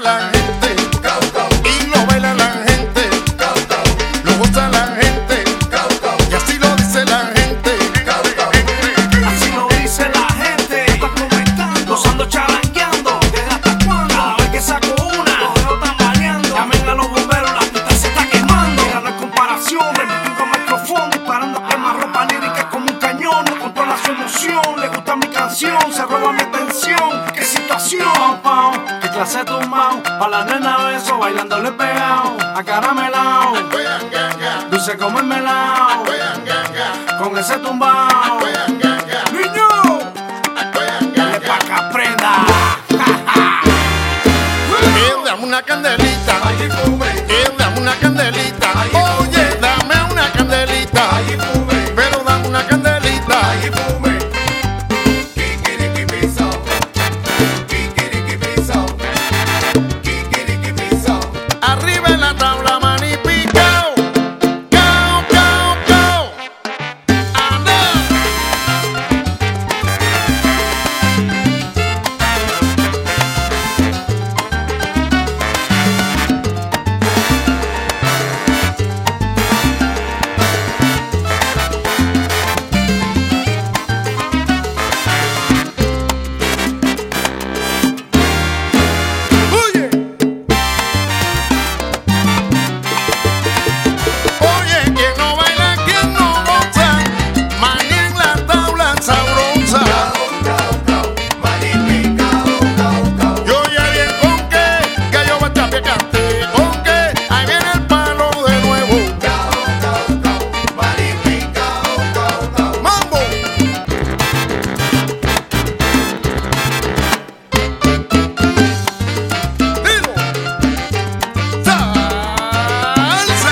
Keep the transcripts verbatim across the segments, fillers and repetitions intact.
la gente y lo baila la gente, lo goza la gente y así lo dice la gente. Así lo dice la gente, está comentando, gozando, charangueando. ¿Desde hasta cuándo? Cada vez que saco una, los dedos tambaleando. Llamen a los bomberos, la pista se está quemando. Mira, no hay comparación, remitiendo micrófono, disparando quema ropa lírica como un cañón. No controla su emoción, le gusta mi canción, se roba mi atención. ¿Qué situación? Pau, pau, qué clase tumbao, pa' la nena beso, bailándole pegao, acaramelao, dulce como el melao, con ese tumbao. Niño, dale pa' que aprenda. Eh, dame una candelita, eh, dame una candelita, oye, dame una candelita, pero dame una candelita. Arriba en la tabla, maní picao, cao, cao, cao. Anda. Oye. Oye, quien no baila, quien no goza, maní en la tabla sabrosa. Yo ya bien con que, que yo voy a cante, con que ahí viene el palo de nuevo. Mambo. Dilo. Salsa.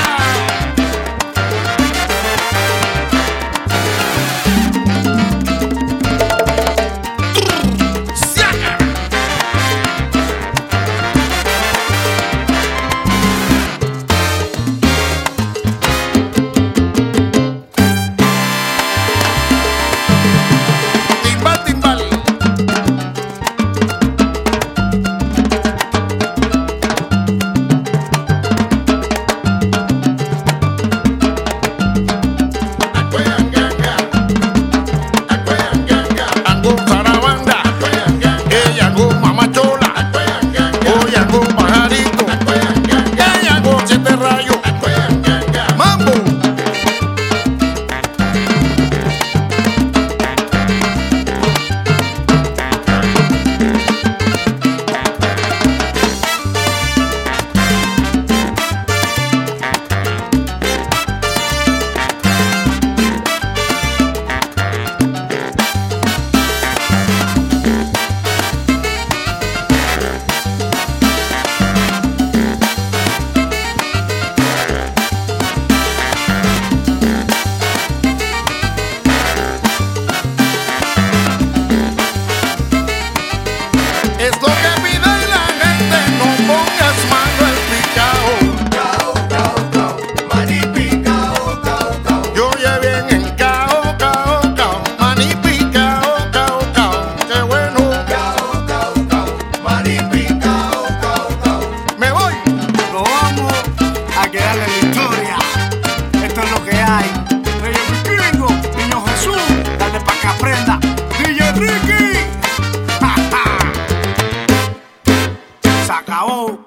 Siaca. Timbal, timbal. Ango zarabanda, ella ango mamachola, hoy ango pajarito, ella ango siete rayos. Mambo. Es lo que pide la gente, no pongas malo el picao. Yo ya bien en cao, cao, cao, maní picao, cao, cao, qué bueno. Me voy. Nos vamos a quedarle la historia. Esto es lo que hay. Reyes Vikingo, Niño Jesús, dale pa' que aprenda. D J Ricky. Ja, ja. Se acabó.